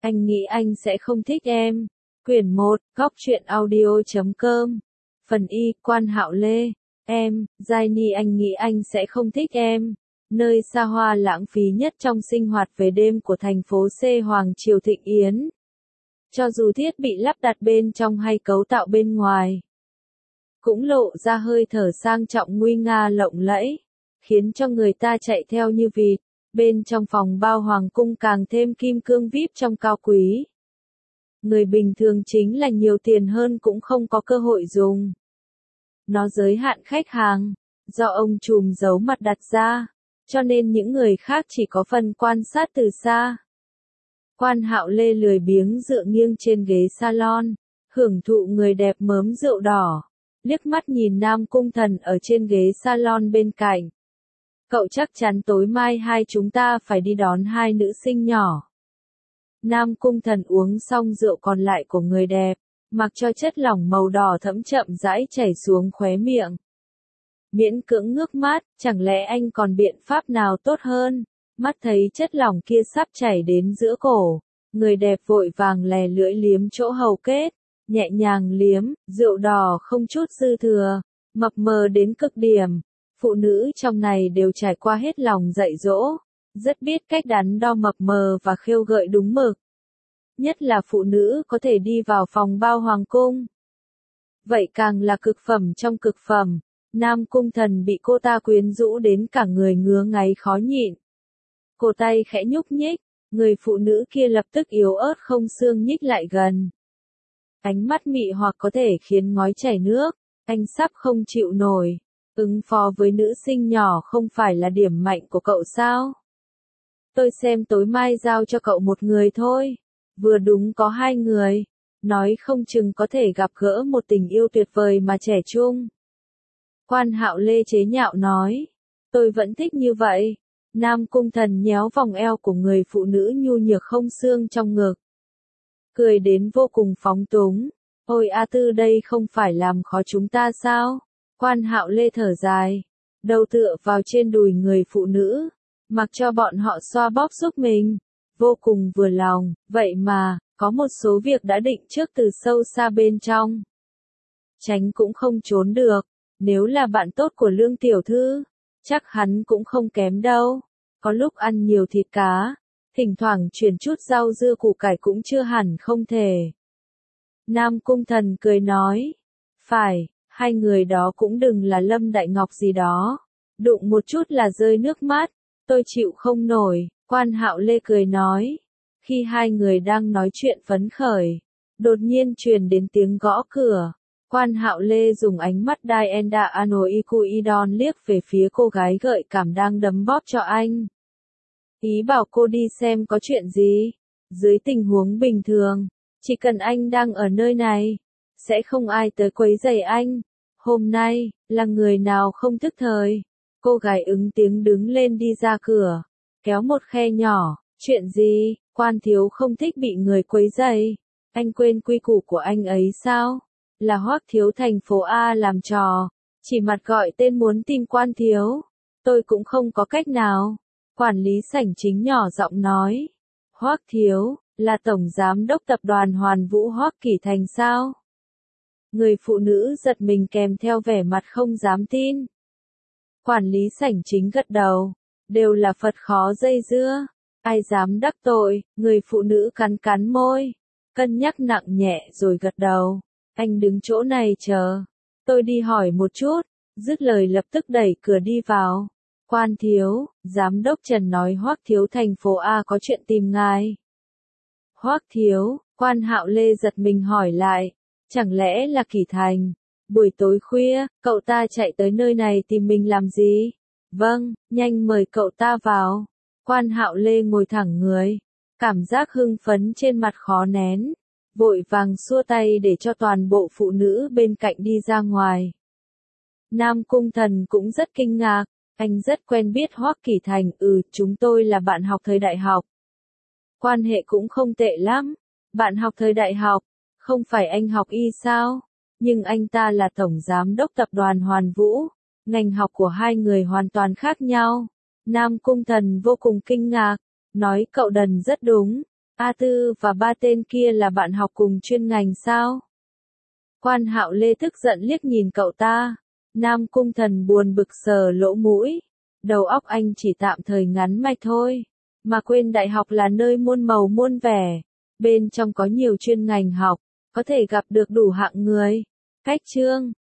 Anh nghĩ anh sẽ không thích em. Quyển 1, Góc truyện audio.com. Phần Y, Quan Hạo Lê. Em, Giai Ni, anh nghĩ anh sẽ không thích em. Nơi xa hoa lãng phí nhất trong sinh hoạt về đêm của thành phố C Hoàng Triều Thịnh Yến. Cho dù thiết bị lắp đặt bên trong hay cấu tạo bên ngoài, cũng lộ ra hơi thở sang trọng nguy nga lộng lẫy, khiến cho người ta chạy theo như vịt. Bên trong phòng bao hoàng cung càng thêm kim cương vip trong cao quý. Người bình thường chính là nhiều tiền hơn cũng không có cơ hội dùng. Nó giới hạn khách hàng, do ông trùm giấu mặt đặt ra, cho nên những người khác chỉ có phần quan sát từ xa. Quan Hạo Lê lười biếng dựa nghiêng trên ghế salon, hưởng thụ người đẹp mớm rượu đỏ, liếc mắt nhìn Nam Cung Thần ở trên ghế salon bên cạnh. Cậu chắc chắn tối mai hai chúng ta phải đi đón hai nữ sinh nhỏ. Nam Cung Thần uống xong rượu còn lại của người đẹp, mặc cho chất lỏng màu đỏ thẫm chậm rãi chảy xuống khóe miệng. Miễn cưỡng ngước mắt, chẳng lẽ anh còn biện pháp nào tốt hơn? Mắt thấy chất lỏng kia sắp chảy đến giữa cổ, người đẹp vội vàng lè lưỡi liếm chỗ hầu kết, nhẹ nhàng liếm, rượu đỏ không chút dư thừa, mập mờ đến cực điểm. Phụ nữ trong này đều trải qua hết lòng dạy dỗ, rất biết cách đắn đo mập mờ và khêu gợi đúng mực. Nhất là phụ nữ có thể đi vào phòng bao hoàng cung. Vậy càng là cực phẩm trong cực phẩm. Nam Cung Thần bị cô ta quyến rũ đến cả người ngứa ngáy khó nhịn. Cổ tay khẽ nhúc nhích, người phụ nữ kia lập tức yếu ớt không xương nhích lại gần. Ánh mắt mị hoặc có thể khiến ngói chảy nước, anh sắp không chịu nổi. Ứng phó với nữ sinh nhỏ không phải là điểm mạnh của cậu sao? Tôi xem tối mai giao cho cậu một người thôi. Vừa đúng có hai người. Nói không chừng có thể gặp gỡ một tình yêu tuyệt vời mà trẻ trung. Quan Hạo Lê chế nhạo nói. Tôi vẫn thích như vậy. Nam Cung Thần nhéo vòng eo của người phụ nữ nhu nhược không xương trong ngực. Cười đến vô cùng phóng túng. Ôi A Tư, đây không phải làm khó chúng ta sao? Quan Hạo Lê thở dài, đầu tựa vào trên đùi người phụ nữ, mặc cho bọn họ xoa bóp giúp mình, vô cùng vừa lòng. Vậy mà, có một số việc đã định trước từ sâu xa bên trong. Tránh cũng không trốn được, nếu là bạn tốt của Lương tiểu thư, chắc hắn cũng không kém đâu. Có lúc ăn nhiều thịt cá, thỉnh thoảng chuyển chút rau dưa củ cải cũng chưa hẳn không thể. Nam Cung Thần cười nói, phải. Hai người đó cũng đừng là Lâm Đại Ngọc gì đó. Đụng một chút là rơi nước mắt. Tôi chịu không nổi. Quan Hạo Lê cười nói. Khi hai người đang nói chuyện phấn khởi, đột nhiên truyền đến tiếng gõ cửa. Quan Hạo Lê dùng ánh mắt Dienda Anoikuidon liếc về phía cô gái gợi cảm đang đấm bóp cho anh. Ý bảo cô đi xem có chuyện gì. Dưới tình huống bình thường, chỉ cần anh đang ở nơi này, sẽ không ai tới quấy rầy anh. Hôm nay, là người nào không thức thời. Cô gái ứng tiếng đứng lên đi ra cửa, kéo một khe nhỏ. Chuyện gì? Quan thiếu không thích bị người quấy rầy. Anh quên quy củ của anh ấy sao? Là Hoắc thiếu thành phố A làm trò, chỉ mặt gọi tên muốn tìm quan thiếu. Tôi cũng không có cách nào. Quản lý sảnh chính nhỏ giọng nói. Hoắc thiếu, là tổng giám đốc tập đoàn Hoàn Vũ Hoắc Kỷ Thành sao? Người phụ nữ giật mình kèm theo vẻ mặt không dám tin. Quản lý sảnh chính gật đầu. Đều là Phật khó dây dưa. Ai dám đắc tội? Người phụ nữ cắn cắn môi, cân nhắc nặng nhẹ rồi gật đầu. Anh đứng chỗ này chờ. Tôi đi hỏi một chút. Dứt lời lập tức đẩy cửa đi vào. Quan thiếu, giám đốc Trần nói Hoắc thiếu thành phố A có chuyện tìm ngài. Hoắc thiếu, Quan Hạo Lê giật mình hỏi lại. Chẳng lẽ là Kỷ Thành? Buổi tối khuya, cậu ta chạy tới nơi này tìm mình làm gì? Vâng, nhanh mời cậu ta vào. Quan Hạo Lê ngồi thẳng người, cảm giác hưng phấn trên mặt khó nén, vội vàng xua tay để cho toàn bộ phụ nữ bên cạnh đi ra ngoài. Nam Cung Thần cũng rất kinh ngạc, anh rất quen biết Hoắc Kỷ Thành. Chúng tôi là bạn học thời đại học. Quan hệ cũng không tệ lắm. Bạn học thời đại học. Không phải anh học y sao? Nhưng anh ta là tổng giám đốc tập đoàn Hoàn Vũ. Ngành học của hai người hoàn toàn khác nhau. Nam Cung Thần vô cùng kinh ngạc. Nói cậu đần rất đúng. A Tư và ba tên kia là bạn học cùng chuyên ngành sao? Quan Hạo Lê tức giận liếc nhìn cậu ta. Nam Cung Thần buồn bực sờ lỗ mũi. Đầu óc anh chỉ tạm thời ngắn mạch thôi. Mà quên đại học là nơi muôn màu muôn vẻ. Bên trong có nhiều chuyên ngành học, có thể gặp được đủ hạng người. Cách chương